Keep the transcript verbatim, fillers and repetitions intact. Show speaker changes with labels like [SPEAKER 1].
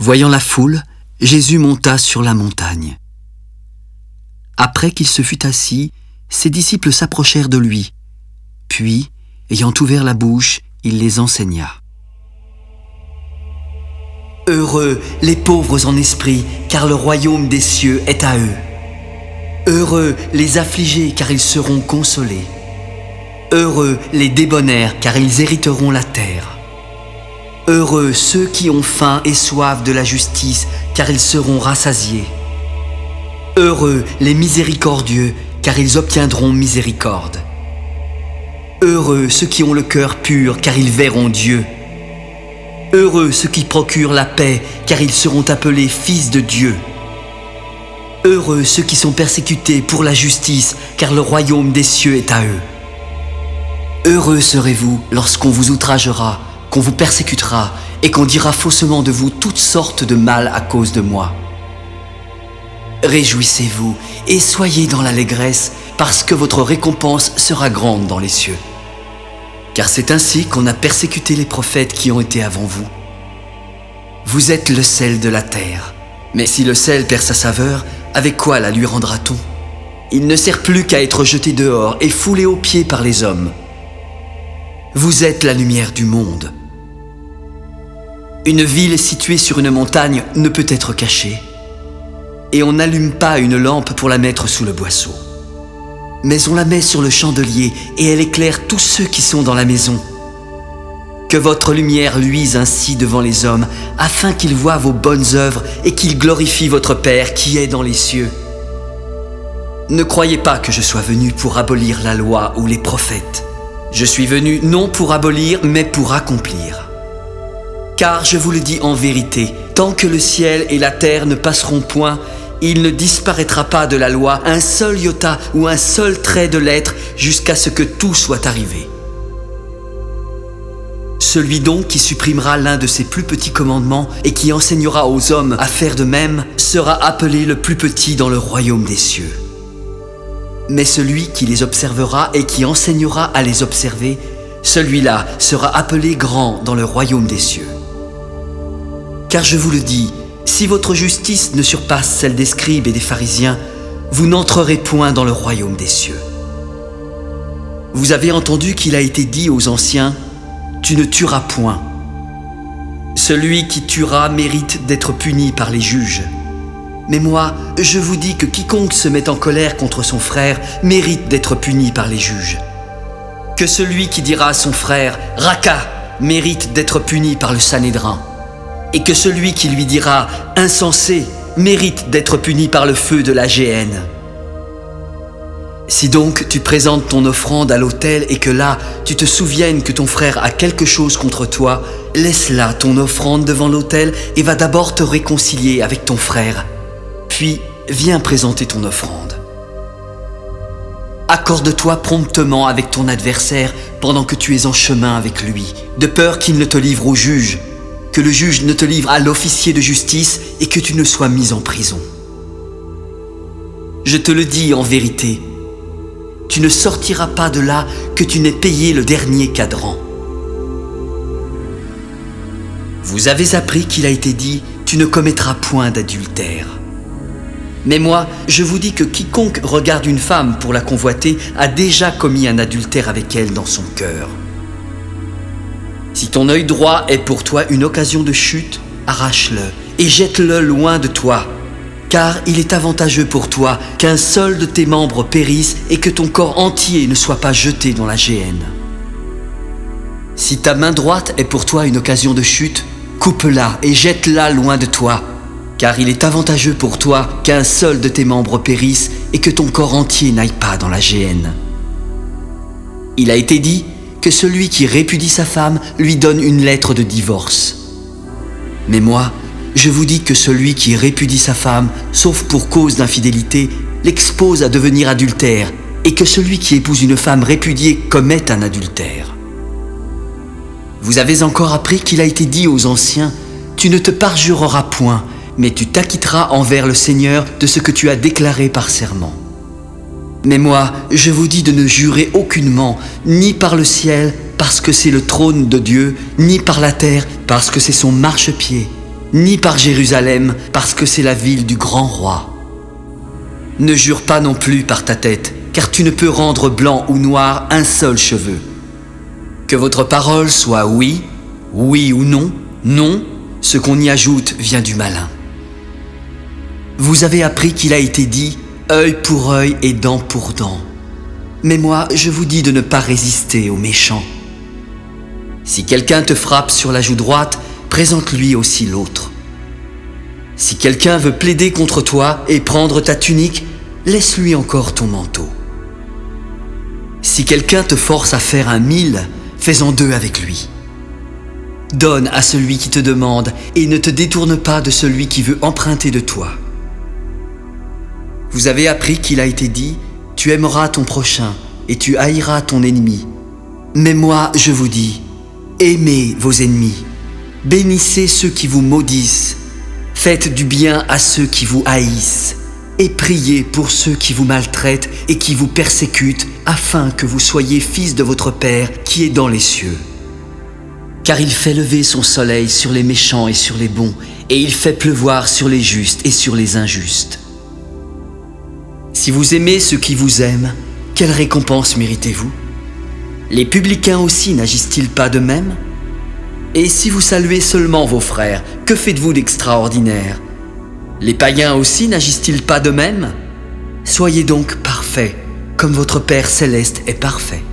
[SPEAKER 1] Voyant la foule, Jésus monta sur la montagne. Après qu'il se fut assis, ses disciples s'approchèrent de lui. Puis, ayant ouvert la bouche, il les enseigna. Heureux les pauvres en esprit, car le royaume des cieux est à eux. Heureux les affligés, car ils seront consolés. Heureux les débonnaires, car ils hériteront la terre. Heureux ceux qui ont faim et soif de la justice, car ils seront rassasiés. Heureux les miséricordieux, car ils obtiendront miséricorde. Heureux ceux qui ont le cœur pur, car ils verront Dieu. Heureux ceux qui procurent la paix, car ils seront appelés fils de Dieu. Heureux ceux qui sont persécutés pour la justice, car le royaume des cieux est à eux. Heureux serez-vous lorsqu'on vous outragera, qu'on vous persécutera et qu'on dira faussement de vous toutes sortes de mal à cause de moi. Réjouissez-vous et soyez dans l'allégresse, parce que votre récompense sera grande dans les cieux. Car c'est ainsi qu'on a persécuté les prophètes qui ont été avant vous. Vous êtes le sel de la terre. Mais si le sel perd sa saveur, avec quoi la lui rendra-t-on? Il ne sert plus qu'à être jeté dehors et foulé aux pieds par les hommes. Vous êtes la lumière du monde. Une ville située sur une montagne ne peut être cachée. Et on n'allume pas une lampe pour la mettre sous le boisseau. Mais on la met sur le chandelier et elle éclaire tous ceux qui sont dans la maison. Que votre lumière luise ainsi devant les hommes, afin qu'ils voient vos bonnes œuvres et qu'ils glorifient votre Père qui est dans les cieux. Ne croyez pas que je sois venu pour abolir la loi ou les prophètes. Je suis venu non pour abolir, mais pour accomplir. Car je vous le dis en vérité, tant que le ciel et la terre ne passeront point, il ne disparaîtra pas de la loi un seul iota ou un seul trait de lettre jusqu'à ce que tout soit arrivé. Celui donc qui supprimera l'un de ces plus petits commandements et qui enseignera aux hommes à faire de même sera appelé le plus petit dans le royaume des cieux. Mais celui qui les observera et qui enseignera à les observer, celui-là sera appelé grand dans le royaume des cieux. Car je vous le dis, si votre justice ne surpasse celle des scribes et des pharisiens, vous n'entrerez point dans le royaume des cieux. Vous avez entendu qu'il a été dit aux anciens, « Tu ne tueras point ». Celui qui tuera mérite d'être puni par les juges. Mais moi, je vous dis que quiconque se met en colère contre son frère mérite d'être puni par les juges. Que celui qui dira à son frère « Raka » mérite d'être puni par le Sanhédrin. Et que celui qui lui dira « insensé » mérite d'être puni par le feu de la géhenne. Si donc tu présentes ton offrande à l'autel et que là, tu te souviennes que ton frère a quelque chose contre toi, laisse là ton offrande devant l'autel et va d'abord te réconcilier avec ton frère. Puis, viens présenter ton offrande. Accorde-toi promptement avec ton adversaire pendant que tu es en chemin avec lui, de peur qu'il ne te livre au juge, que le juge ne te livre à l'officier de justice et que tu ne sois mis en prison. Je te le dis en vérité, tu ne sortiras pas de là que tu n'aies payé le dernier cadran. Vous avez appris qu'il a été dit, tu ne commettras point d'adultère. Mais moi, je vous dis que quiconque regarde une femme pour la convoiter a déjà commis un adultère avec elle dans son cœur. Si ton œil droit est pour toi une occasion de chute, arrache-le et jette-le loin de toi, car il est avantageux pour toi qu'un seul de tes membres périsse et que ton corps entier ne soit pas jeté dans la géhenne. Si ta main droite est pour toi une occasion de chute, coupe-la et jette-la loin de toi, car il est avantageux pour toi qu'un seul de tes membres périsse et que ton corps entier n'aille pas dans la géhenne. Il a été dit que celui qui répudie sa femme lui donne une lettre de divorce. Mais moi, je vous dis que celui qui répudie sa femme, sauf pour cause d'infidélité, l'expose à devenir adultère, et que celui qui épouse une femme répudiée commet un adultère. Vous avez encore appris qu'il a été dit aux anciens, « Tu ne te parjureras point, mais tu t'acquitteras envers le Seigneur de ce que tu as déclaré par serment. » Mais moi, je vous dis de ne jurer aucunement, ni par le ciel, parce que c'est le trône de Dieu, ni par la terre, parce que c'est son marchepied, ni par Jérusalem, parce que c'est la ville du grand roi. Ne jure pas non plus par ta tête, car tu ne peux rendre blanc ou noir un seul cheveu. Que votre parole soit oui, oui ou non, non, ce qu'on y ajoute vient du malin. Vous avez appris qu'il a été dit « œil pour œil et dent pour dent ». Mais moi, je vous dis de ne pas résister aux méchants. Si quelqu'un te frappe sur la joue droite, présente-lui aussi l'autre. Si quelqu'un veut plaider contre toi et prendre ta tunique, laisse-lui encore ton manteau. Si quelqu'un te force à faire un mille, fais-en deux avec lui. Donne à celui qui te demande et ne te détourne pas de celui qui veut emprunter de toi. Vous avez appris qu'il a été dit « Tu aimeras ton prochain et tu haïras ton ennemi ». Mais moi, je vous dis, aimez vos ennemis, bénissez ceux qui vous maudissent, faites du bien à ceux qui vous haïssent, et priez pour ceux qui vous maltraitent et qui vous persécutent, afin que vous soyez fils de votre Père qui est dans les cieux. Car il fait lever son soleil sur les méchants et sur les bons, et il fait pleuvoir sur les justes et sur les injustes. Si vous aimez ceux qui vous aiment, quelle récompense méritez-vous? Les publicains aussi n'agissent-ils pas de même? Et si vous saluez seulement vos frères, que faites-vous d'extraordinaire? Les païens aussi n'agissent-ils pas de même? Soyez donc parfaits, comme votre Père céleste est parfait.